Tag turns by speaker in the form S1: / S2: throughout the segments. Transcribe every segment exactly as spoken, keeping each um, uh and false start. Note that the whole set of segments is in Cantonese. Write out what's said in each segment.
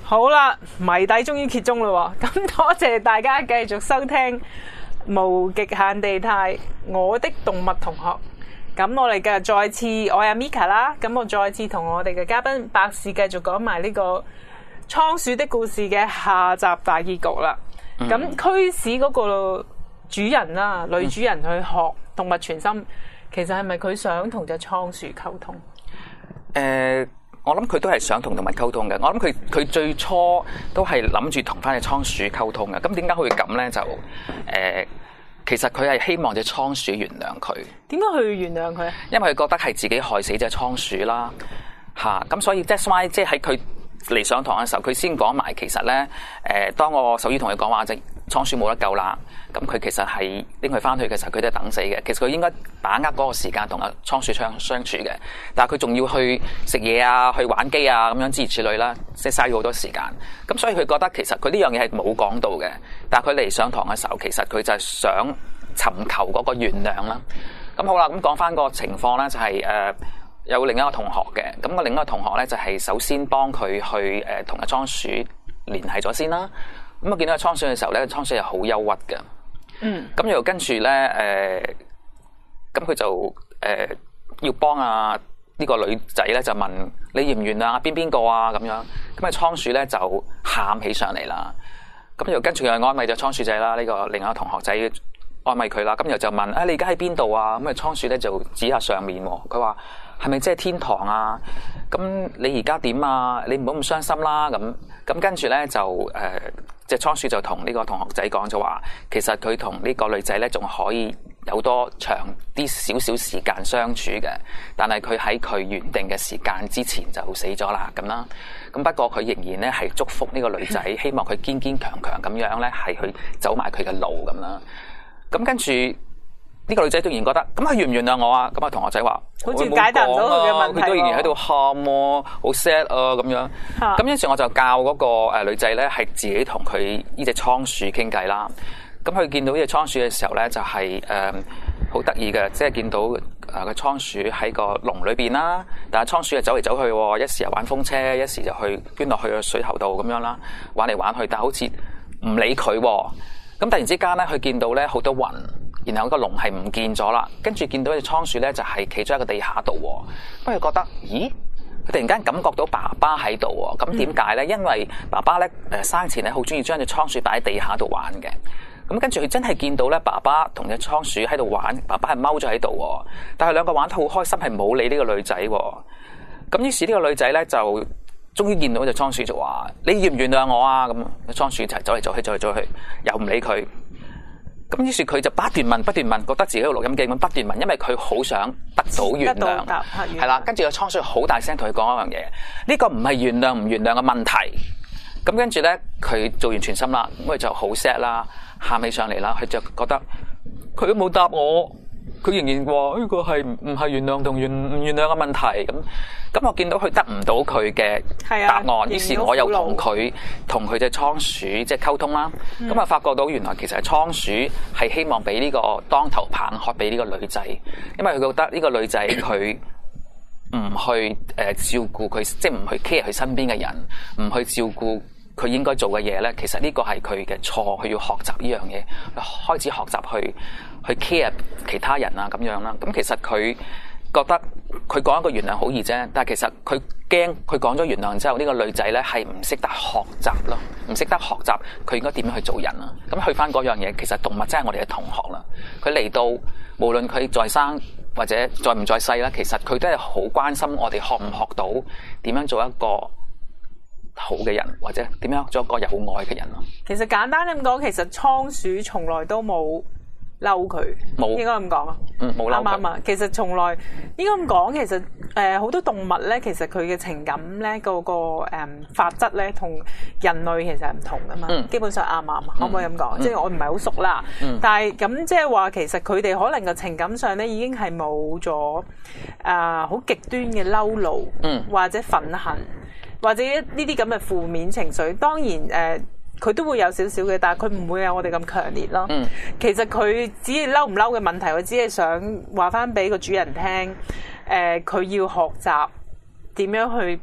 S1: 好啦，謎底終於揭盅啦喎！咁多謝大家繼續收聽無極限地帶我的動物同學。咁我哋嘅再次，我係 Mika 啦。咁我再次同我哋嘅嘉賓百事繼續講埋呢個倉鼠的故事嘅下集大結局啦。咁、嗯、驅使嗰個主人啦，女主人去學動物傳心，其實係咪佢想同隻倉鼠溝通？
S2: 誒、呃。我諗佢都係想同動物溝通嘅。我諗佢佢最初都係諗住同翻隻倉鼠溝通嘅。咁點解會咁咧？就誒、呃，其實佢係希望隻倉鼠原諒佢。點解佢要原諒佢？因為佢覺得係自己害死隻倉鼠啦，吓、啊、咁所以 that's why 即係喺佢嚟上堂嘅時候，佢先講埋其實咧，誒、呃，當我獸醫同佢講話隻倉鼠冇得救啦，咁佢其實係拎佢翻去嘅時候，佢都係等死嘅。其實佢應該把握嗰個時間同阿倉鼠相相處嘅，但係佢仲要去食嘢啊，去玩機啊，咁樣諸如此類啦，即係嘥咗好多時間。咁所以佢覺得其實佢呢樣嘢係冇講到嘅，但係佢嚟上堂嘅時候，其實佢就係想尋求嗰個原諒啦。咁好啦，咁講翻個情況咧，就係、是、誒、呃、有另一個同學嘅，咁、那個另一個同學咧就係首先幫佢去誒同阿倉鼠聯繫咗先啦。咁我見到個倉鼠嘅時候咧，倉鼠係好憂鬱嘅。嗯。咁又跟住咧，誒、呃，咁佢就誒、呃、要幫啊呢個女仔咧，就問你原唔原諒啊邊邊個啊咁樣。咁啊倉鼠咧就喊起上嚟啦。咁又跟住又安慰咗倉鼠仔啦，呢、這個另外一個同學仔安慰佢啦。咁又就問啊你而家喺邊度啊？咁啊倉鼠咧就指下上面喎。佢話係咪即係天堂啊？咁你而家點啊？你唔好咁傷心啦。咁咁跟住咧就誒。呃隻倉鼠就同呢個同學仔講咗話，其實佢同呢個女仔咧仲可以有多長啲少少時間相處嘅，但係佢喺佢原定嘅時間之前就死咗啦咁啦。咁不過佢仍然咧係祝福呢個女仔，希望佢堅堅強強咁樣咧係去走埋佢嘅路咁啦。咁跟住呢個女仔都仍然覺得，咁佢原唔原諒我啊？咁啊同學仔話，
S1: 好似解答唔到佢嘅問題，
S2: 佢都仍然喺度喊喎，好 sad 啊咁樣。咁於是我就教嗰個誒女仔咧，係自己同佢呢隻倉鼠傾偈啦。咁佢見到呢隻倉鼠嘅時候咧，就係誒好得意嘅，即係見到誒個倉鼠喺個籠裏邊啦，但係倉鼠就走嚟走去，一時又玩風車，一時就去捐落去個水喉度咁樣啦，玩嚟玩去，但係好似唔理佢。咁突然之間咧，佢見到咧好多雲。然後個籠係唔見咗啦，跟住見到隻倉鼠咧就係企咗喺個地下度，咁佢覺得，咦？佢突然間感覺到爸爸喺度喎，咁點解咧？因為爸爸咧誒生前咧好中意將隻倉鼠擺喺地下度玩嘅，咁跟住佢真係見到咧爸爸同隻倉鼠喺度玩，爸爸係踎咗喺度，但係兩個玩得好開心，係冇理呢個女仔，咁於是呢個女仔咧就終於見到隻倉鼠就話：你原唔原諒我啊？咁倉鼠就係走嚟走去，走嚟走去，又唔理佢。咁於是佢就不斷問不斷問，覺得自己喺度錄音機咁不斷問，因為佢好想得到原諒，係啦。跟住個倉鼠好大聲同佢講一樣嘢，呢個唔係原諒唔原諒嘅問題。咁跟住咧，佢做完傳心啦，咁佢就好 sad 啦，喊起上嚟啦。佢就覺得佢都冇答我，佢仍然話呢個係唔係原諒同原唔原諒嘅問題咁。咁我見到佢得唔到佢嘅答案，於是我又同佢同佢隻倉鼠即係溝通啦。咁啊、嗯、發覺到原來其實係倉鼠係希望俾呢個當頭棒喝俾呢個女仔，因為佢覺得呢個女仔佢唔去誒照顧佢，即係唔去 care 佢身邊嘅人，唔去照顧佢應該做嘅嘢咧。其實呢個係佢嘅錯，佢要學習呢樣嘢，開始學習去去 care 其他人啊咁樣啦。咁其實佢覺得佢講一個原諒好易啫，但係其實佢驚佢講咗原諒之後，呢個女仔咧係唔識得學習咯，唔識得學習佢應該點樣去做人啊？咁去翻嗰樣嘢，其實動物真係我哋嘅同學啦。佢嚟到，無論佢在生或者在唔在世啦，其實佢都係好關心我哋學唔學到點樣做一個好嘅人，或者點樣做一個有愛嘅人咯。
S1: 其實簡單咁講，其實倉鼠從來都冇嬲佢，冇應該咁講啊，
S2: 嗯，冇嬲佢。
S1: 啱啱啊，其實從來應該咁講，其實誒好、呃、多動物咧，其實佢嘅情感咧，嗰個誒、嗯、法則咧，同人類其實係唔同噶嘛。嗯、基本上啱唔啱啊？可唔可以咁講？嗯、即係我唔係好熟啦，嗯、但係咁即係話，其實佢哋可能嘅情感上咧，已經係冇咗誒好極端嘅嬲怒，嗯、或者憤恨，或者呢啲咁嘅負面情緒。當然誒。呃佢都會有少少嘅，但係佢唔會有我哋咁強烈咯。嗯、其實佢只係嬲唔嬲嘅問題，佢只係想話翻俾個主人聽，誒、呃，佢要學習點樣去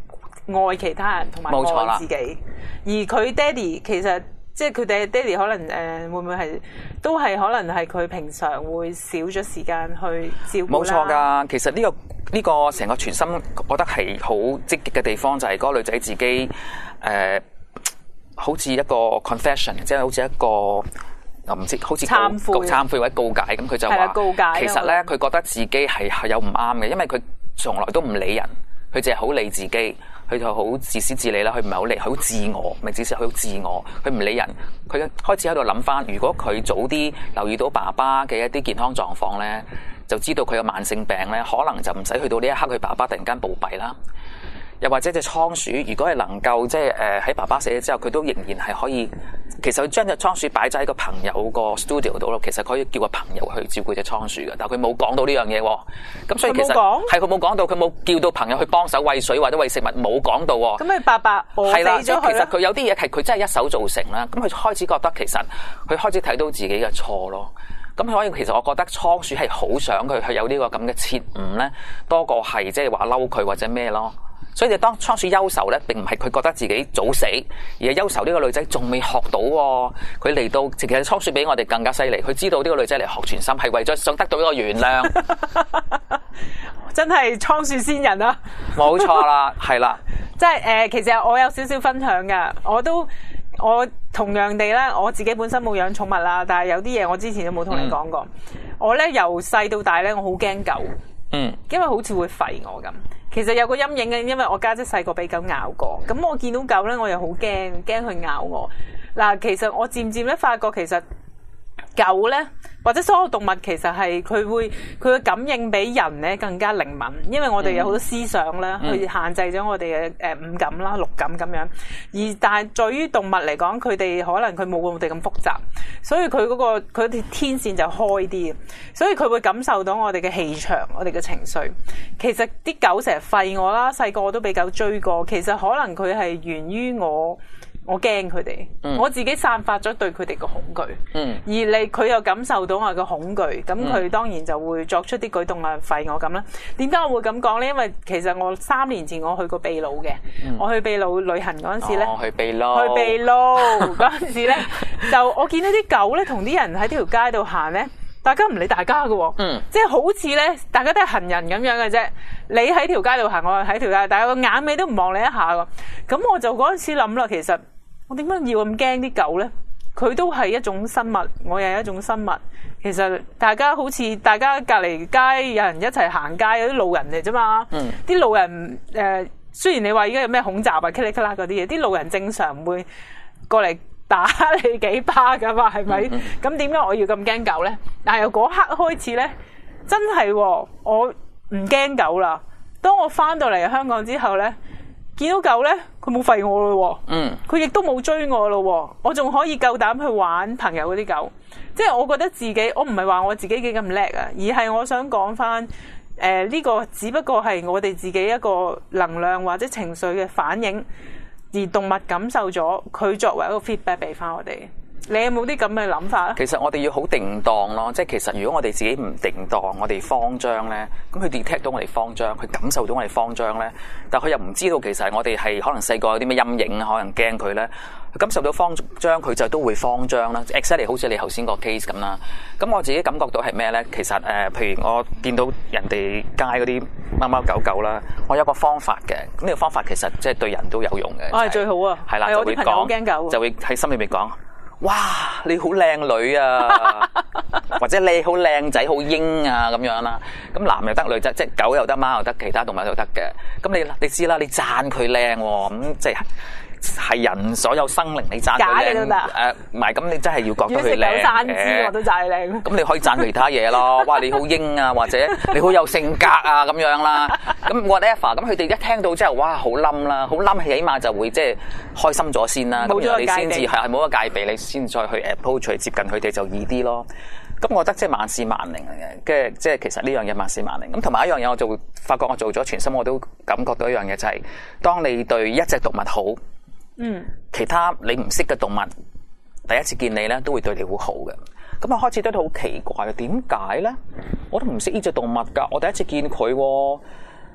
S1: 愛其他人同埋愛自己。而佢爹哋其實即係佢哋爹哋可能誒、呃、會唔會係都係可能係佢平常會少咗時間去照顧啦。冇錯㗎，
S2: 其實呢、呢個呢、呢個成個全心，我覺得係好積極嘅地方就係嗰個女仔自己誒、呃，好似一個 confession， 即係好似一個我唔知好似懺悔、懺悔或者告解咁，佢就話告解。其實咧，佢覺得自己係係有唔啱嘅，因為佢從來都唔理人，佢淨係好理自己。佢就好自私自利啦，佢唔係好理，好自我，咪只是佢好自我，佢唔理人，佢開始喺度諗翻，如果佢早啲留意到爸爸嘅一啲健康狀況咧，就知道佢有慢性病咧，可能就唔使去到呢一刻，佢爸爸突然間暴斃啦。又或者隻倉鼠，如果係能夠即係誒喺爸爸死咗之後，佢都仍然係可以，其實佢將隻倉鼠擺咗喺個朋友個 studio 度咯，其實佢可以叫個朋友去照顧隻倉鼠嘅，但係佢冇講到呢樣嘢喎。咁所以其實係佢冇講到，佢冇叫到朋友去幫手餵水或者餵食物，冇講到喎。咁佢爸爸餓死咗佢。其實佢有啲嘢係佢真係一手造成啦。咁佢開始覺得其實佢開始睇到自己嘅錯咯。咁所以其實我覺得倉鼠係好想佢去有呢個咁嘅切悟咧，多過係即係話嬲佢或者咩咯。所以就當倉鼠憂愁咧，並唔係佢覺得自己早死，而係憂愁呢個女仔仲未學到喎。佢嚟到，其實倉鼠比我哋更加犀利。佢知道呢個女仔嚟學全心，係為咗想得到一個原諒。真係倉鼠仙人啊！冇錯啦，係啦。即係誒，其實我有少少分享㗎。我都我同樣地咧，我自己本身冇養寵物啦，但係有啲嘢我之前都冇同你講過。嗯、我咧由細到大咧，我好驚狗。嗯，因為好似會吠我咁。其實有個陰影嘅，因為我家姐細個俾狗咬過，咁我見到狗咧，我又好驚，驚佢咬我。嗱，其實我漸漸咧發覺，其實狗咧或者所有動物，其實係佢會佢嘅感應比人咧更加靈敏，因為我哋有好多思想咧，嗯、去限制咗我哋嘅誒五感啦、六感咁樣。而但係對於動物嚟講，佢哋可能佢冇我哋咁複雜，所以佢嗰、嗰個佢條天線就開啲，所以佢會感受到我哋嘅氣場、我哋嘅情緒。其實啲狗成日吠我啦，細個我都俾狗追過，其實可能佢係源於我。我驚佢哋，嗯、我自己散發咗對佢哋嘅恐懼，嗯、而你佢又感受到我嘅恐懼，咁佢當然就會作出啲舉動啊，吠我咁啦。點解我會咁講咧？因為其實我三年前我去過秘魯嘅，嗯、我去秘魯旅行嗰陣時咧，哦、去秘魯，去秘魯嗰陣時咧，就我見到啲狗咧同啲人喺呢條街度行咧，大家唔理大家嘅，嗯、即係好似咧，大家都係行人咁樣嘅啫。你喺條街度行，我喺條街，大家個眼尾都唔望你一下喎。咁我就嗰陣時諗啦，其實。我點解要咁驚啲狗呢？佢都係一種生物，我又係一種生物。其實大家好似大家隔離街有人一齊行街，有啲路人嚟啫嘛。啲、嗯、路人誒、呃，雖然你話而家有咩恐襲啊、噼里咔啦嗰啲嘢，啲路人正常唔會過嚟打你幾巴噶嘛，係咪？咁點解我要咁驚狗呢？但係由嗰刻開始呢，真係、哦、我唔驚狗啦。當我翻到嚟香港之後呢。見到狗咧，佢冇吠我咯，嗯，佢亦都冇追我咯，我仲可以夠膽去玩朋友嗰啲狗，即係我覺得自己，我唔係話我自己幾咁叻啊，而係我想講翻，誒、呃、呢、這個只不過係我哋自己一個能量或者情緒嘅反應，而動物感受咗，佢作為一個 feedback 俾翻我哋。你有冇啲咁嘅諗法啊？其實我哋要好定當咯，即係其實如果我哋自己唔定當，我哋慌張咧，咁佢 detect 到我哋慌張，佢感受到我哋慌張咧，但係佢又唔知道其實我哋係可能細個有啲咩陰影，可能驚佢咧，佢感受到慌張，佢就都會慌張啦。exactly 好似你頭先個 case 咁啦。咁我自己感覺到係咩咧？其實誒、呃，譬如我見到人哋街嗰啲貓貓狗狗啦，我有個方法嘅。咁呢個方法其實即係對人都有用嘅。我係、哦、最好啊！係啦，就會講，就會喺心裏面講。哇！你好靚女啊，或者你好靚仔、好英啊咁樣啦。咁男又得，女仔即係狗又得，貓又得，其他動物都得嘅。咁你你知啦，你讚佢靚喎，咁即係係人所有生靈，你讚佢靚誒，唔係咁你真係要覺得佢靚嘅。如果食狗生枝，我都讚佢靚。咁你可以讚佢其他嘢咯。哇！你好英啊，或者你好有性格啊咁樣啦。咁 whatever，咁佢哋一聽到之後，哇！好冧啦，好冧，起碼就會即係開心咗先啦。咁然後你先至係係冇咗戒備，你先再去 approach 接近佢哋就易啲咯。咁我覺得即係萬事萬靈嚟嘅，跟住即係其實呢樣嘢萬事萬靈。咁同埋一樣嘢，我就會發覺我做咗全心，我都感覺到一樣嘢就係、是，當你對一隻動物好。嗯，其他你唔識嘅動物，第一次見你咧，都會對你好好嘅。咁我開始覺得好奇怪嘅，點解咧？我都唔識呢隻動物噶，我第一次見佢，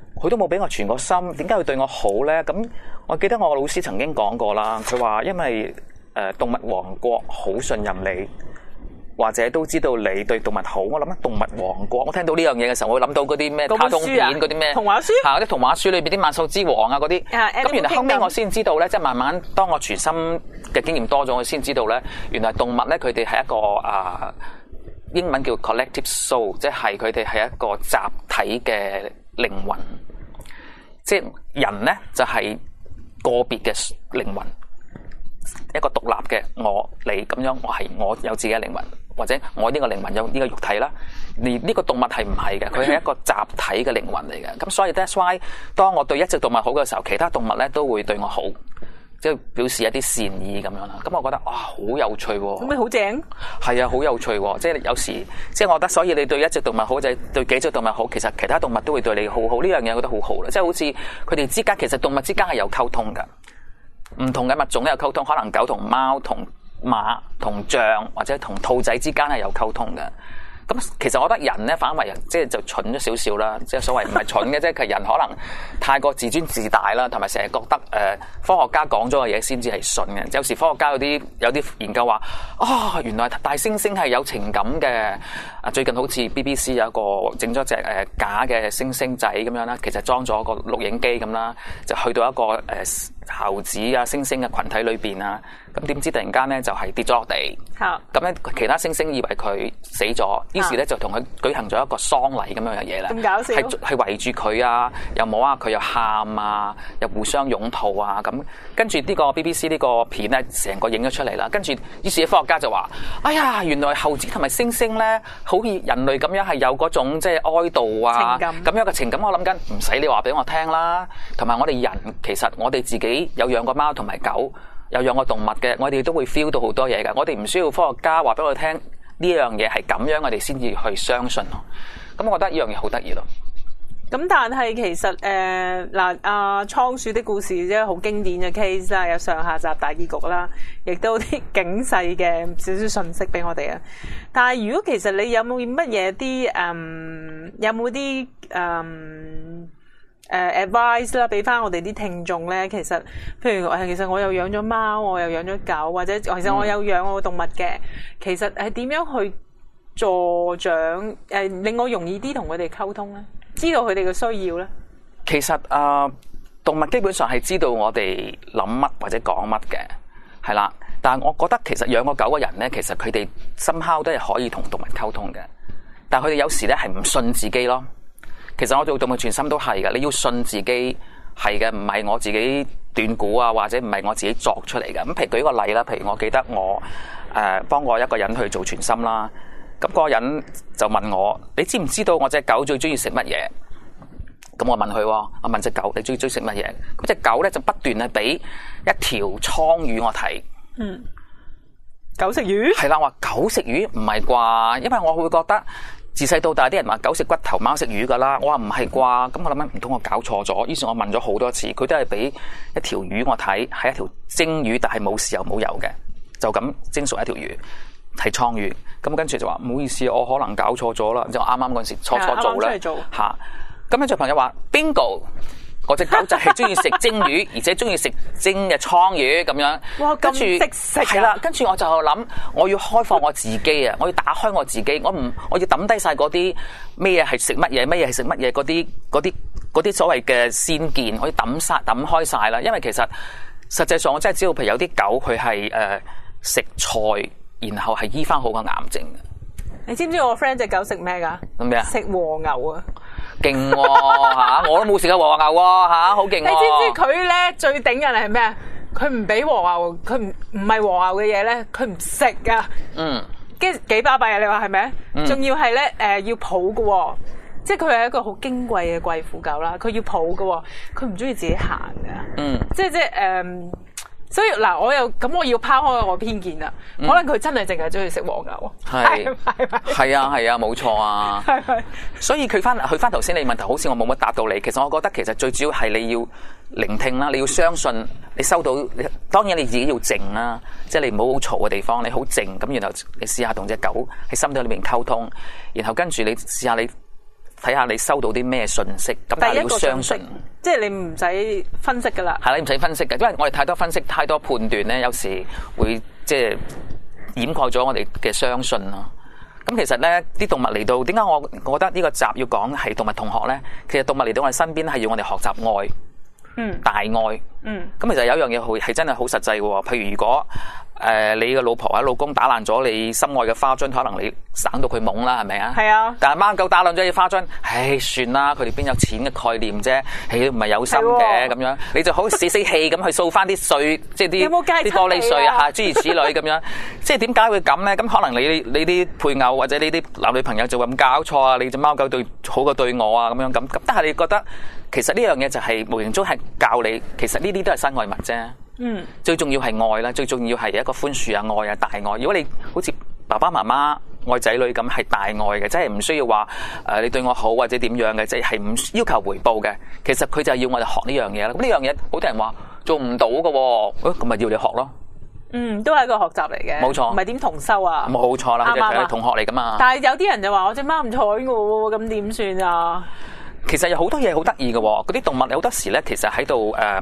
S2: 佢都冇俾我傳過心，點解佢對我好咧？咁我記得我老師曾經講過啦，佢話因為誒動物王國好信任你，或者都知道你對動物好。我諗緊動物王國，我聽到呢樣嘢嘅時候，我會諗到嗰啲咩卡通片嗰啲咩
S1: 童話書，
S2: 嚇嗰啲童話書裏邊啲萬獸之王啊嗰啲。咁原來後尾我先知道咧，即係慢慢當我傳心嘅經驗多咗，我先知道咧，原來動物咧佢哋係一個啊英文叫 collective soul， 即係佢哋係一個集體嘅靈魂。即係人咧就係個別嘅靈魂，一個獨立嘅我你咁樣，我係我有自己嘅靈魂，或者我呢個靈魂有呢個肉體啦。而呢個動物係唔係嘅，佢係一個集體嘅靈魂嚟嘅。咁所以 that's why 當我對一隻動物好嘅時候，其他動物咧都會對我好，即係表示一啲善意咁樣啦。咁我覺得哇，好有趣喎！
S1: 咁咪好正？
S2: 係啊，好有趣喎！即係有時，即係我覺得，所以你對一隻動物好，就係對幾隻動物好。其實其他動物都會對你好好。呢樣嘢我覺得好好啦。即係好似佢哋之間，其實動物之間係有溝通㗎。唔同嘅物種都有溝通，可能狗同貓、同馬、同象或者同兔仔之間係有溝通嘅。咁其實我覺得人咧反為人即係就蠢咗少少啦，即係所謂唔係蠢嘅啫，其實人可能太過自尊自大啦，同埋成日覺得誒、呃、科學家講咗嘅嘢先至係信嘅。有時科學家有啲有啲研究話，啊原來大猩猩係有情感嘅。啊最近好似 B B C 有一個整咗隻誒假嘅猩猩仔咁樣啦，其實裝咗個錄影機咁啦，就去到一個誒、呃、猴子啊猩猩嘅群體裏邊啊，咁點知突然間咧就係、是、跌咗落地，咁咧其他猩猩以為佢死咗。於是咧就同佢舉行咗一個喪禮咁樣嘅嘢啦，
S1: 咁搞笑，
S2: 係係圍住佢啊，又摸下佢，又喊啊，又互相擁抱啊，咁跟住呢個 B B C 呢個片咧，成個影咗出嚟啦。跟住於是啲科學家就話：哎呀，原來猴子同埋猩猩咧，好似人類咁樣係有嗰種即係哀悼啊，咁樣嘅情感。我諗緊唔使你話俾我聽啦。同埋我哋人其實我哋自己有養過貓同埋狗，有養過動物嘅，我哋都會 feel 到好多嘢㗎。我哋唔需要科學家話俾我聽。呢樣嘢係咁樣，我哋先至去相信咯。咁我覺得呢樣嘢好得意咯。
S1: 咁但係其實誒嗱，阿倉鼠的故事即係好經典嘅 case 啦，有上下集大結局啦，亦都有啲警世嘅少少信息俾我哋啊。但係如果其實你有冇乜嘢啲誒，有冇啲誒誒 advice 啦，俾翻我哋啲聽眾咧？其實譬如誒，其實我又養咗貓，我又養咗狗，或者其實我有養過動物嘅，嗯、其實係點樣去助長誒、呃，令我容易啲同佢哋溝通咧？知道佢哋嘅需要咧？
S2: 其實啊、呃，動物基本上係知道我哋諗乜或者講乜嘅，係啦。但係我覺得其實養過狗嘅人咧，其實佢哋somehow都係可以同動物溝通嘅，但係佢哋有時咧係唔信自己咯。其實我做動物傳心都係嘅，你要信自己係嘅，唔係我自己斷估啊，或者唔係我自己作出嚟嘅。咁譬如舉個例啦，譬如我記得我誒幫過一個人去做傳心啦，咁嗰個人就問我：你知唔知道我隻狗最中意食乜嘢？咁我問佢，我問隻狗：你最中意食乜嘢？咁隻狗咧就不斷係俾一條倉魚我睇。
S1: 嗯，狗食魚？係
S2: 啦，我話狗食魚唔係啩？因為我會覺得。自細到大啲人話狗食骨頭，貓食魚噶啦，我話唔係啩？咁我諗緊唔通我搞錯咗？於是我問咗好多次，佢都係俾一條魚我睇，係一條蒸魚，但係冇豉油冇油嘅，就咁蒸熟一條魚，係倉魚。咁跟住就話唔好意思，我可能搞錯咗啦。即係我啱啱嗰陣時初初做咧嚇。咁跟住朋友話 bingo。我隻狗就係中意食蒸魚，而且中意食蒸嘅倉魚咁樣。
S1: 哇！咁識食
S2: 係啦，跟住我就諗，我要開放我自己啊！我要打開我自己，我唔，我要抌低晒嗰啲咩嘢係食乜嘢，乜嘢係食乜嘢嗰啲嗰啲嗰啲所謂嘅先見，我要抌晒抌開晒啦。因為其實實際上我真係知道，譬如有啲狗佢係誒食菜，然後係醫翻好個癌症嘅。
S1: 你知唔知我 friend 隻狗食咩㗎？
S2: 咩啊？
S1: 食和牛啊！
S2: 勁喎嚇！我都冇食過和牛喎嚇，好勁喎！
S1: 你知唔知佢咧最頂人係咩啊？佢唔俾和牛，佢唔唔係和牛嘅嘢咧，佢唔食噶。嗯，跟住幾巴閉啊！你話係咪？仲、嗯、要係咧誒要抱嘅喎，即係佢係一個好矜貴嘅貴婦狗啦。佢要抱嘅喎，佢唔中意自己行嘅。嗯，即係即係誒。呃所以嗱，我又咁我要拋開我偏見啦。可能佢真係淨係中意食和牛，係係
S2: 係啊係啊，冇錯啊。係係。所以佢翻去翻頭先你問題，好似我冇乜答到你。其實我覺得其實最主要係你要聆聽啦，你要相信你收到。當然你自己要靜啦，即係你唔好好嘈嘅地方，你好靜咁，然後你試下同隻狗喺心底裏面溝通，然後跟住你試下你睇下你收到啲咩信息，咁但係你要相信，
S1: 即係你唔使分析噶啦。
S2: 係啦，你唔使分析嘅，因為我哋太多分析、太多判斷咧，有時會即係掩蓋咗我哋嘅相信咯。咁其實咧，啲動物嚟到，點解我我覺得呢個集要講係動物同學咧？其實動物嚟到我哋身邊係要我哋學習愛，嗯，大愛，嗯。咁其實有一樣嘢好係真係好實際嘅喎。譬如如果誒、呃、你嘅老婆或者老公打爛咗你心愛嘅花樽，可能你省到佢懵啦，係咪啊？係啊。但係貓狗打爛咗啲花樽，唉，算啦，佢哋邊有錢嘅概念啫？唉，唔係有心嘅咁樣，你就好死死氣咁去掃翻啲碎，即係啲啲玻璃碎啊，諸如此類咁樣。即係點解會咁咧？咁可能你你啲配偶或者你啲男女朋友就會咁搞錯啊！你隻貓狗對好過對我啊咁樣咁咁，但係你覺得其實呢樣嘢就係、是、無形中係教你，其實呢啲都係身外物啫。嗯，最重要係愛啦，最重要係一個寬恕啊、愛啊、大愛。如果你好似爸爸媽媽愛仔女咁，係大愛嘅，即係唔需要話誒、呃、你對我好或者點樣嘅，即係唔要求回報嘅。其實佢就係要我哋學呢樣嘢啦。咁呢樣嘢好多人話做唔到嘅，誒咁咪要你學咯。嗯，都係一個學習嚟嘅，冇錯，唔係點同修啊？冇錯啦，佢係同學嚟噶嘛。但係有啲人就話我隻貓唔睬我，咁點算啊？其實有好多嘢好得意嘅，嗰啲動物好多時咧，其實喺度誒。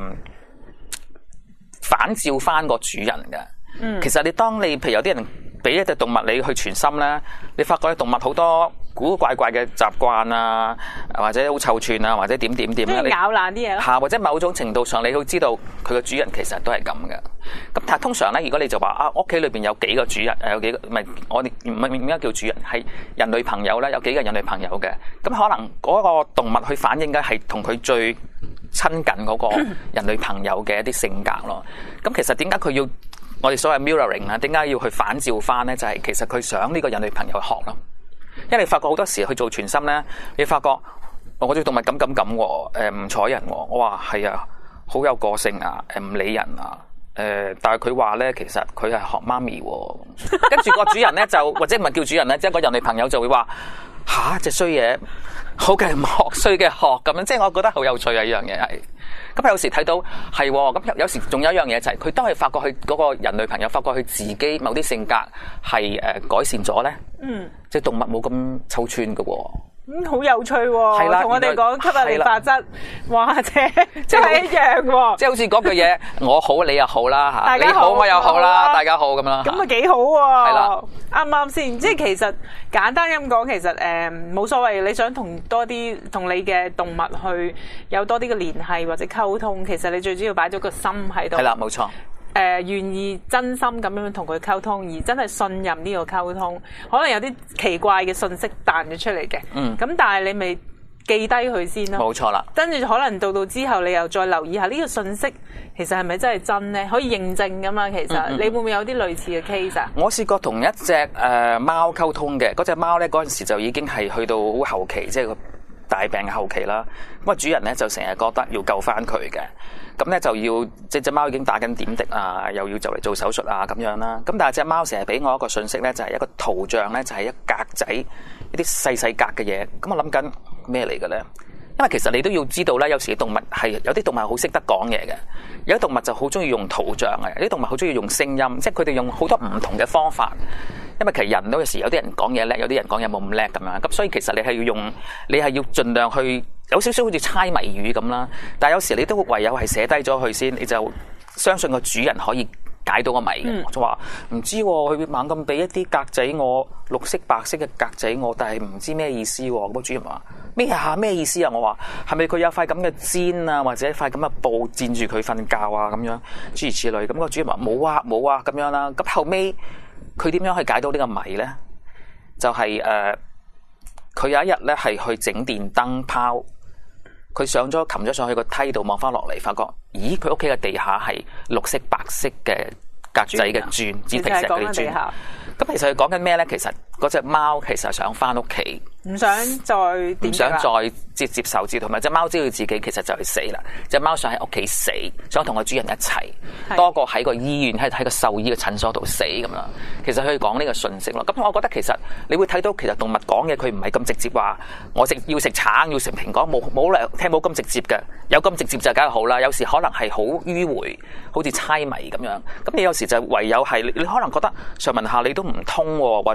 S2: 反照翻個主人嘅，嗯、其實你當你譬如有啲人俾一隻動物你去傳心咧，你發覺啲動物好多古古怪怪嘅習慣啊，或者好臭串啊，或者點點點咧，咬爛啲嘢咯，嚇或者某種程度上你會知道佢個主人其實都係咁嘅。咁但係通常咧，如果你就話啊，屋企裏邊有幾個主人，誒有幾個唔係我哋唔係點解叫主人，係人類朋友咧，有幾個人類朋友嘅，咁可能嗰個動物去反映嘅係同佢最親近嗰個人類朋友嘅一啲性格咯。咁其實點解佢要我哋所謂 mirroring 啊？點解要去反照翻咧？就係、是、其實佢想呢個人類朋友學咯。因為你發覺好多時去做傳心咧，你發覺我隻動物咁咁咁喎，誒唔睬人喎。我話係啊，好有個性啊，誒唔理人啊。誒、呃，但係佢話咧，其實佢係學媽咪喎。跟住個主人咧就或者唔係叫主人咧，即係個人類朋友就會話吓隻衰嘢，好嘅唔學，衰嘅學咁樣。即係我覺得好有趣啊！呢樣嘢係。咁有時睇到係，咁有時仲有一樣嘢就係、是、佢都係發覺佢嗰個人類朋友發覺佢自己某啲性格係誒改善咗咧。嗯，即係動物冇咁臭串嘅喎。嗯，好有趣喎！係啦，同我哋講吸引力法則，或者即係一樣喎。即係好似嗰句嘢，我好你又好啦嚇，你好我又好啦，大家好咁啦。咁啊幾好喎！係啦，啱啱先？即係其實簡單咁講，其實誒冇所謂。你想同多啲同你嘅動物去有多啲嘅聯繫或者溝通，其實你最主要擺咗個心喺度。係啦，冇錯。誒、呃、願意真心咁樣同佢溝通，而真係信任呢個溝通，可能有啲奇怪嘅信息彈咗出嚟嘅。嗯，咁但係你咪記低佢先咯。冇錯啦。跟住可能到到之後，你又再留意下呢個信息，其實係咪真係真咧？可以認證噶嘛？其實、嗯嗯、你會唔會有啲類似嘅 case 啊？我試過同一隻誒貓溝通嘅，嗰隻貓咧嗰陣時就已經係去到好後期，即係個大病嘅後期啦。咁啊主人咧就成日覺得要救翻佢嘅。咁咧就要隻隻貓已經打緊點滴啊，又要就嚟做手術啊咁樣啦。咁但係隻貓成日俾我一個信息咧，就係一個圖像咧，就係一格仔一啲細細格嘅嘢。咁我諗緊咩嚟嘅咧？因為其實你都要知道咧，有時啲動物係有啲動物好識得講嘢嘅，有啲動物就好中意用圖像嘅，有啲動物好中意用聲音，即係佢哋用好多唔同嘅方法。因為其實人都有時有啲人講嘢叻，有啲人講嘢冇咁叻咁樣。咁所以其實你係要用，你係要盡量去。有少少好似猜謎語咁啦，但係有時你都唯有係寫低咗佢先，你就相信個主人可以解到個謎嘅。嗯、我就話唔知佢、啊、猛咁俾一啲格仔我，綠色白色嘅格仔我，但係唔知咩意思喎、啊。咁個主人話咩啊？咩意思啊？我話係咪佢有塊咁嘅氈啊，或者塊咁嘅布墊住佢瞓覺啊？咁樣諸如此類。咁、個主人話冇啊冇啊咁樣啦。咁後尾佢點樣去解到呢個謎咧？就係、是、誒，佢、呃、有一日咧係去整電燈泡。佢上咗，擒咗上去個梯度望翻落嚟，發覺，咦？佢屋企嘅地下係綠色、白色嘅格仔嘅磚，紙皮石嗰啲磚。咁其實佢講緊咩咧？其實嗰隻貓其實想翻屋企，唔想再唔想再接接受治，同埋隻貓知道自己其實就係死啦。隻貓想喺屋企死，想同個主人一齊，多過喺個醫院喺喺個獸醫嘅診所度死咁樣。其實佢講呢個訊息咯。咁我覺得其實你會睇到，其實動物講嘢佢唔係咁直接話，我食要食橙要食蘋果，冇冇嚟聽冇咁直接嘅。有咁直接就梗係好啦。有時可能係好迂迴，好似猜謎咁樣。咁你有時就唯有係你可能覺得上文下你都唔通，或者呢個嘢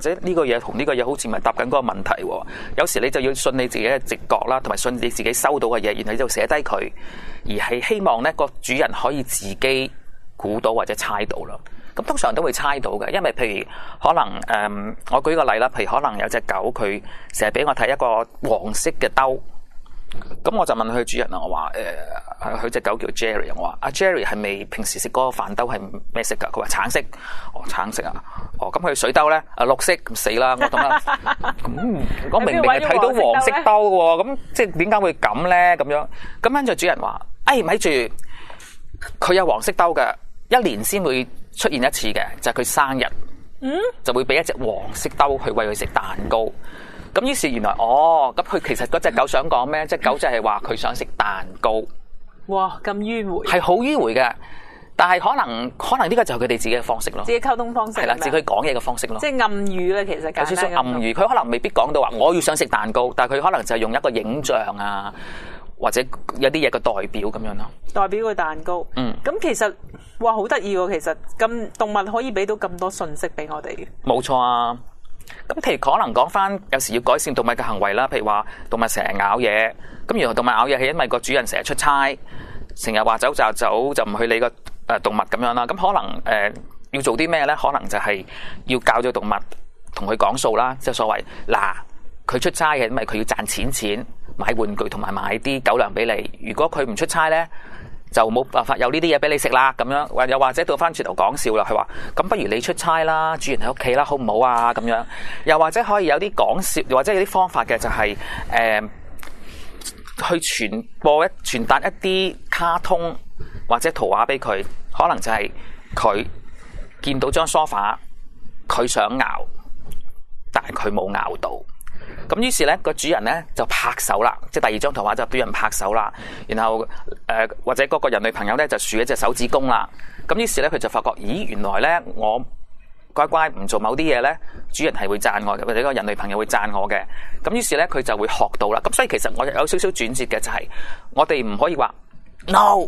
S2: 嘢同呢個嘢好似咪答緊嗰個問題喎。有時你就要信你自己嘅直覺啦，同埋信你自己收到嘅嘢，然後你就寫低佢，而係希望咧個主人可以自己估到或者猜到啦。咁通常都會猜到嘅，因為譬如可能誒、嗯，我舉個例啦，譬如可能有隻狗佢成日俾我睇一個黃色嘅兜，咁我就問佢主人啊，我話誒，佢、呃、隻狗叫 Jerry， 我話阿 Jerry 係咪平時食嗰個飯兜係咩色㗎？佢話橙色，哦橙色啊，哦咁佢水兜咧啊綠色，咁死啦！我諗啦，咁我明明係睇到黃色兜嘅喎，咁即係點解會咁咧？咁樣咁跟住主人話：誒咪住，佢有黃色兜嘅，一年先會出現一次嘅，就係、是、佢生日，嗯，就會俾一隻黃色兜去餵佢食蛋糕。咁於是原來哦，咁佢其實嗰隻狗想講咩？隻狗就係話佢想食蛋糕。
S1: 哇，咁迂迴，
S2: 係好迂迴嘅。但係可能可能呢個就係佢哋自己嘅方式咯，
S1: 自己溝通方式係
S2: 啦，自己講嘢嘅方式咯。
S1: 即係暗語咧，其實有少少
S2: 暗語，佢可能未必講到話我要想食蛋糕，但係佢可能就係用一個影像啊，或者有啲嘢嘅代表咁樣咯。
S1: 代表個蛋糕。嗯。咁其實哇，好得意喎！其實咁動物可以俾到咁多信息俾我哋。冇
S2: 錯啊。咁譬如可能講翻，有時要改善動物嘅行為啦。譬如話動物成日咬嘢，咁原來動物咬嘢係因為個主人成日出差，成日話走就走，就唔去理個誒動物咁樣啦。咁可能誒、呃、要做啲咩咧？可能就係要教咗動物同佢講數啦，即係所謂嗱，佢出差嘅，因為佢要賺錢錢買玩具同埋買啲狗糧俾你。如果佢唔出差咧，就冇辦法有呢啲嘢俾你食啦，咁樣，或又或者到翻轉頭講笑啦，佢話咁不如你出差啦，主人喺屋企啦，好唔好啊？咁樣，又或者可以有啲講笑，或者有啲方法嘅就係、是、誒、呃、去傳播一傳達一啲卡通或者圖畫俾佢，可能就係佢見到張梳化，佢想咬，但係佢冇咬到。咁於是咧個主人咧就拍手啦，即係第二張圖畫就俾人拍手啦，然後誒、呃、或者嗰個人類朋友咧就豎一隻手指公啦。咁於是咧佢就發覺，咦，原來咧我乖乖唔做某啲嘢咧，主人係會讚我嘅，或者個人類朋友會讚我嘅。咁於是咧佢就會學到啦。咁所以其實我有少少轉折嘅就係、是，我哋唔可以話 no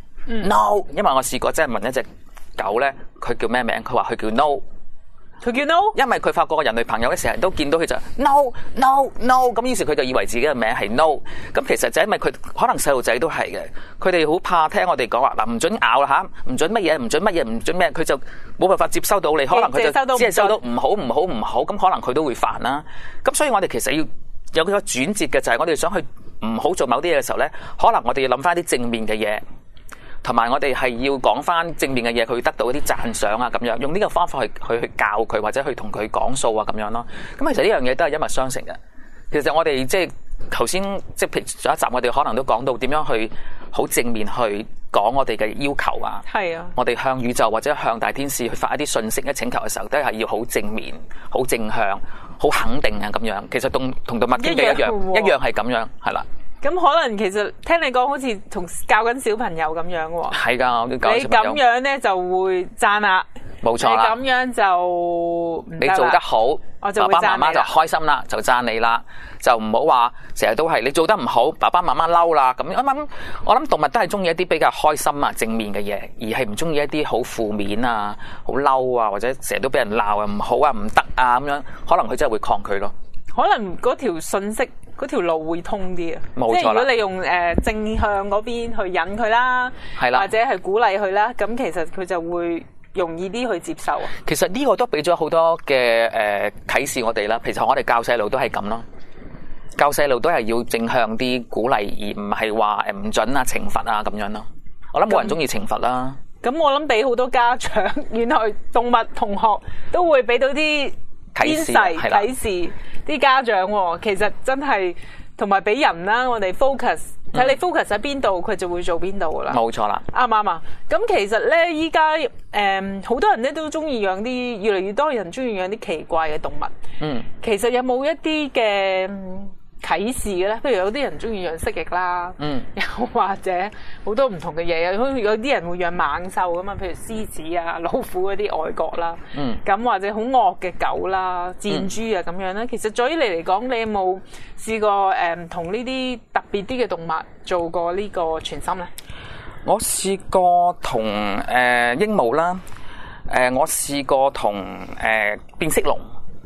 S2: no，因為我試過即係問一隻狗咧，佢叫咩名？佢話佢叫 no。
S1: 佢叫 no，
S2: 因為佢發覺個人類朋友咧成日都見到佢就 no no no， 咁於是佢就以為自己嘅名係 no， 咁其實就因為佢可能細路仔都係嘅，佢哋好怕聽我哋講話嗱，唔准咬啦吓，唔准乜嘢，唔准乜嘢，唔准咩，佢就冇辦法接收到你，可能佢就只係收到唔好唔好唔好，咁可能佢都會煩啦。咁所以我哋其實要有個轉折嘅，就係我哋想去唔好做某啲嘢嘅時候咧，可能我哋要諗翻啲正面嘅嘢。同埋我哋係要講翻正面嘅嘢，佢會得到一啲讚賞啊，咁樣用呢個方法去去去教佢，或者去同佢講數啊，咁樣咯。咁其實呢樣嘢都係一脈相承嘅。其實我哋即係頭先即係譬如上一集，我哋可能都講到點樣去好正面去講我哋嘅要求啊。係啊，我哋向宇宙或者向大天使去發一啲信息、一請求嘅時候，都係要好正面、好正向、好肯定啊，咁樣。其實同同動物傾偈一樣，一樣係咁樣，係啦。咁
S1: 可能其實聽你講好似同教緊小朋友咁樣喎。
S2: 係㗎，我都教小朋友。
S1: 你咁樣咧就會讚啦。
S2: 冇錯啦。
S1: 你咁樣就
S2: 你做得好，
S1: 我就會
S2: 爸爸媽媽就開心啦，就讚你啦。就唔好話成日都係你做得唔好，爸爸媽媽嬲啦。咁我諗我諗動物都係中意一啲比較開心啊、正面嘅嘢，而係唔中意一啲好負面啊、好嬲啊，或者成日都俾人鬧啊、唔好啊、唔得啊咁樣，可能佢真係會抗拒咯。
S1: 可能嗰條信息嗰條路會通啲啊，
S2: 冇錯啦。
S1: 即係如果你用誒正向嗰邊去引佢啦，係啦，或者係鼓勵佢啦，咁其實佢就會容易啲去接受啊。
S2: 其實呢個都俾咗好多嘅誒啟示我哋啦。其實我哋教細路都係咁咯，教細路都係要正向啲鼓勵，而唔係話誒唔準啊、懲罰啊咁樣咯。我諗冇人中意懲罰啦。
S1: 咁我諗俾好多家長，原來動物同學都會俾到啲啟示啟示啲家長喎，其實真係同埋俾人啦，我哋 focus 睇你 focus 喺邊度，佢就會做邊度噶啦。
S2: 冇錯啦，
S1: 啱唔啱啊？咁其實咧，依家誒好多人咧都中意養啲，越嚟越多人中意養啲奇怪嘅動物。嗯，其實有冇一啲嘅啟示嘅咧？譬如有啲人中意養蜥蜴啦，嗯，又或者好多唔同嘅嘢，有有啲人會養猛獸噶嘛，譬如獅子啊、老虎嗰啲外國啦，嗯，咁或者好惡嘅狗啦、箭豬啊咁樣咧。其實對於你嚟講，你有冇試過誒同呢啲特別啲嘅動物做過呢個傳心咧？
S2: 我試過同誒鸚鵡啦，誒我試過同誒變色龍。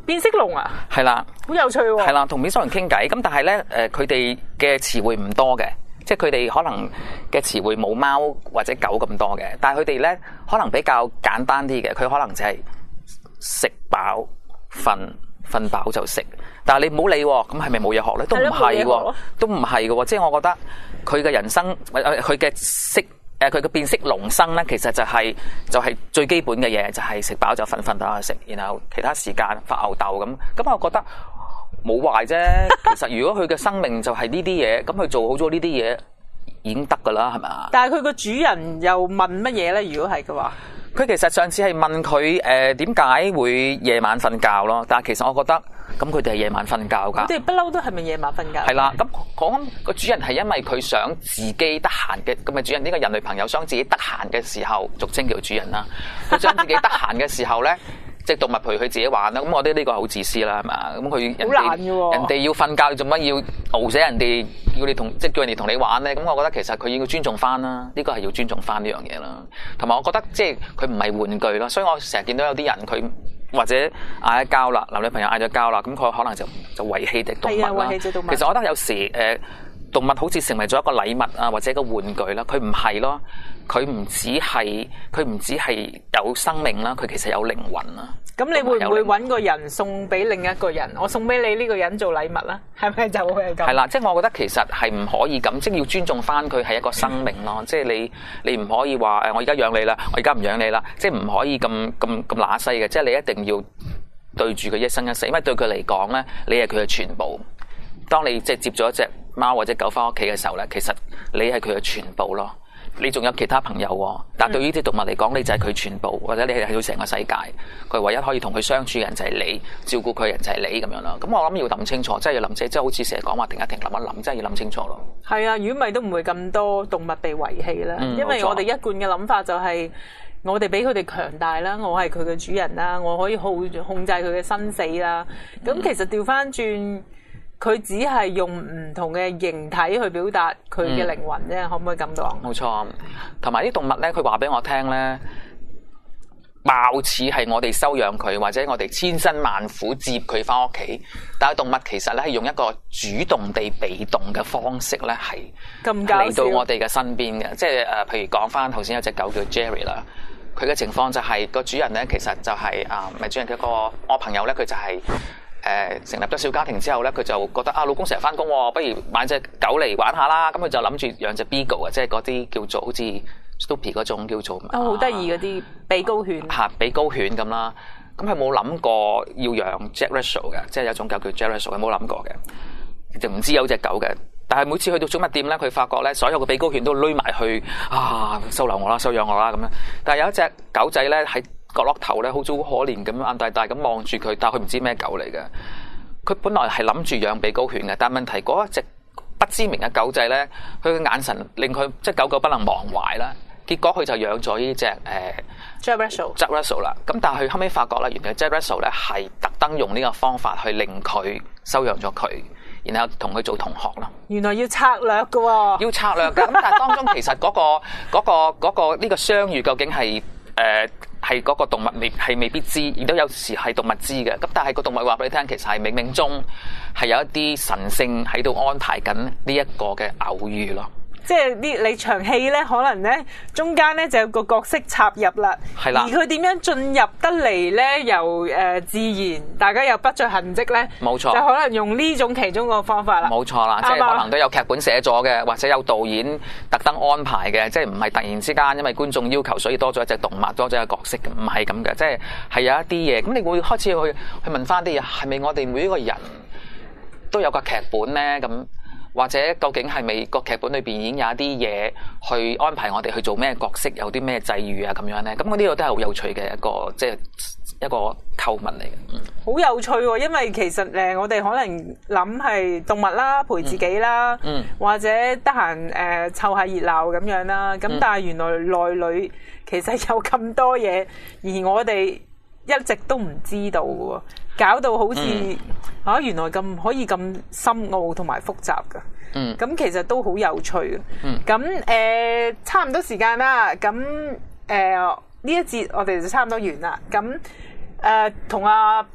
S1: 變色龍啊？
S2: 係啦，
S1: 好有趣喎。
S2: 係啦，同變色龍傾偈，咁但係咧誒，佢哋嘅詞彙唔多嘅，即係佢哋可能嘅詞彙冇貓或者狗咁多嘅，但係佢哋咧可能比較簡單啲嘅，佢可能就係食飽瞓，瞓飽就食。但係你唔好理喎，咁係咪冇嘢學咧？都唔係喎，都唔係嘅喎，即係我覺得佢嘅人生佢嘅色。誒佢嘅變色龍生咧，其實就係、是、就係、是、最基本嘅嘢，就係食飽就瞓，瞓飽就食，然後其他時間發吽竇咁。咁我覺得冇壞啫。其實如果佢嘅生命就係呢啲嘢，咁佢做好咗呢啲嘢已經得㗎啦，係咪啊？
S1: 但係佢個主人又問乜嘢咧？如果係嘅話，
S2: 佢其實上次係問佢誒點解會夜晚瞓覺咯，但係其實我覺得咁佢哋係夜晚瞓覺㗎。
S1: 佢哋不嬲都係咪夜晚瞓覺？
S2: 係啦，咁講個主人係因為佢想自己得閒嘅，咁嘅主人呢個人類朋友想自己得閒嘅時候，俗稱叫主人啦。佢想自己得閒嘅時候咧，即係動物陪佢自己玩啦。咁我覺得呢個係好自私啦，係嘛？咁佢人哋人哋要瞓覺，做乜要熬死人哋？要你同即係叫人哋同你玩咧？咁我覺得其實佢要尊重翻啦，呢個係要尊重翻呢樣嘢啦。同埋我覺得即係佢唔係玩具咯，所以我成日見到有啲人佢。或者嗌咗交啦，男女朋友嗌咗交啦，咁佢可能就就遺棄隻動物啦。
S1: 遺棄隻動物。
S2: 其實我覺得有時誒、呃、動物好似成為咗一個禮物啊，或者一個玩具啦，佢唔係咯，佢唔止係佢唔止係有生命啦，佢其實有靈魂啦。咁
S1: 你會唔會揾個人送俾另一個人？我送俾你呢個人做禮物啦，係咪就會係咁？係啦，即係我覺得其實係唔可以咁，即係要尊重翻佢係一個生命咯。即係你你唔可以話誒，我而家養你啦，我而家唔養你啦，即係唔可以咁咁咁乸西嘅。即係你一定要對住佢一生一世，因為對佢嚟講咧，你係佢嘅全部。當你即係接咗一隻貓或者狗翻屋企嘅時候咧，其實你係佢嘅全部咯。你仲有其他朋友喎，但係對於啲動物嚟講，你就係佢全部，或者你係喺到成個世界，佢唯一可以同佢相處嘅人就係你，照顧佢嘅人就係你咁樣啦。咁我諗要諗清楚，即係要諗清，即係好似成日講話停一停，諗一諗，真係要諗清楚咯。係啊，如果唔係都唔會咁多動物被遺棄啦。嗯、因為我哋一貫嘅諗法就係、是，我哋比佢哋強大啦，我係佢嘅主人啦，我可以控控制佢嘅生死啦。咁、嗯、其實調翻轉。佢只係用唔同嘅形體去表達佢嘅靈魂啫，嗯、可唔可以咁講？冇錯，同埋啲動物咧，佢話俾我聽咧，貌似係我哋收養佢，或者我哋千辛萬苦接佢翻屋企，但係動物其實咧係用一個主動地被動嘅方式咧，係嚟到我哋嘅身邊嘅。即係誒，譬如講翻頭先有隻狗叫 Jerry 啦，佢嘅情況就係、是、個主人咧，其實就係、是、啊，唔係主人嘅一個我朋友咧，佢就係、是。誒、呃、成立咗小家庭之後咧，佢就覺得啊，老公成日翻工，不如買隻狗嚟玩下啦。咁佢就諗住養隻 Beagle 啊，即係嗰啲叫做好似 Snoopy 嗰種叫做哦，好得意嗰啲比高犬嚇，比高犬咁啦。咁佢冇諗過要養 Jack Russell 嘅，即係有種狗叫 Jack Russell，佢冇諗過嘅，就唔知有隻狗嘅。但係每次去到寵物店咧，佢發覺咧，所有嘅比高犬都匿埋去啊，收留我啦，收養我啦咁樣。但係有一隻狗仔咧喺角落頭咧，好似好可憐咁，眼大大咁望住佢，但係佢唔知咩狗嚟嘅。佢本來係諗住養比高犬嘅，但係問題嗰一隻不知名嘅狗仔咧，佢嘅眼神令佢即係狗狗不能忘懷啦。結果佢就養咗呢隻誒 Jack Russell，Jack Russell 啦。咁但係佢後尾發覺咧，原來 Jack Russell 咧係特登用呢個方法去令佢收養咗佢，然後同佢做同學咯。原來要策略嘅喎、哦，要策略嘅。咁但係當中其實嗰、嗰個嗰、嗰個嗰、嗰個呢、呢個相遇究竟係誒係嗰個動物未係未必知，亦都有時係動物知嘅。咁但係個動物話俾你聽，其實係冥冥中係有一啲神聖喺度安排緊呢一個嘅偶遇咯。即係呢，你場戲咧，可能咧中間咧就有個角色插入啦，係啦。而佢點樣進入得嚟咧，又誒、呃、自然，大家又不着痕跡咧，冇錯，就可能用呢種其中個方法啦。冇錯啦，即係可能都有劇本寫咗嘅，或者有導演特登安排嘅，即係唔係突然之間因為觀眾要求，所以多咗一隻動物，多咗一個角色嘅，唔係咁嘅，即係係有一啲嘢。咁你會開始去去問翻啲嘢，係咪我哋每一個人都有個劇本咧？咁或者究竟係咪個劇本裏邊已經有一啲嘢去安排我哋去做咩角色，有啲咩際遇啊咁樣咧？咁我呢個都係好有趣嘅一個即係一個構文嚟嘅。嗯，好有趣喎！因為其實誒，我哋可能諗係動物啦，陪自己啦，嗯，或者得閒誒湊下熱鬧咁樣啦。咁但係原來內裏其實有咁多嘢，而我哋一直都唔知道嘅。搞到好似嚇、嗯啊，原來咁可以咁深奧同埋複雜嘅，嗯，咁其實都好有趣嘅，嗯，咁誒、呃、差唔多時間啦，咁誒呢一節我哋就差唔多完啦，咁誒同阿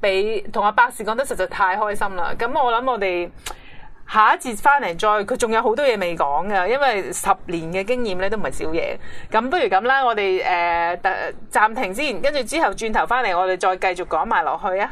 S1: 俾同阿博士講得實在太開心啦。咁我諗我哋下一節翻嚟再，佢仲有好多嘢未講㗎，因為十年嘅經驗咧都唔係少嘢。咁不如咁啦，我哋誒暫停先，跟住之後轉頭翻嚟，我哋再繼續講埋落去啊。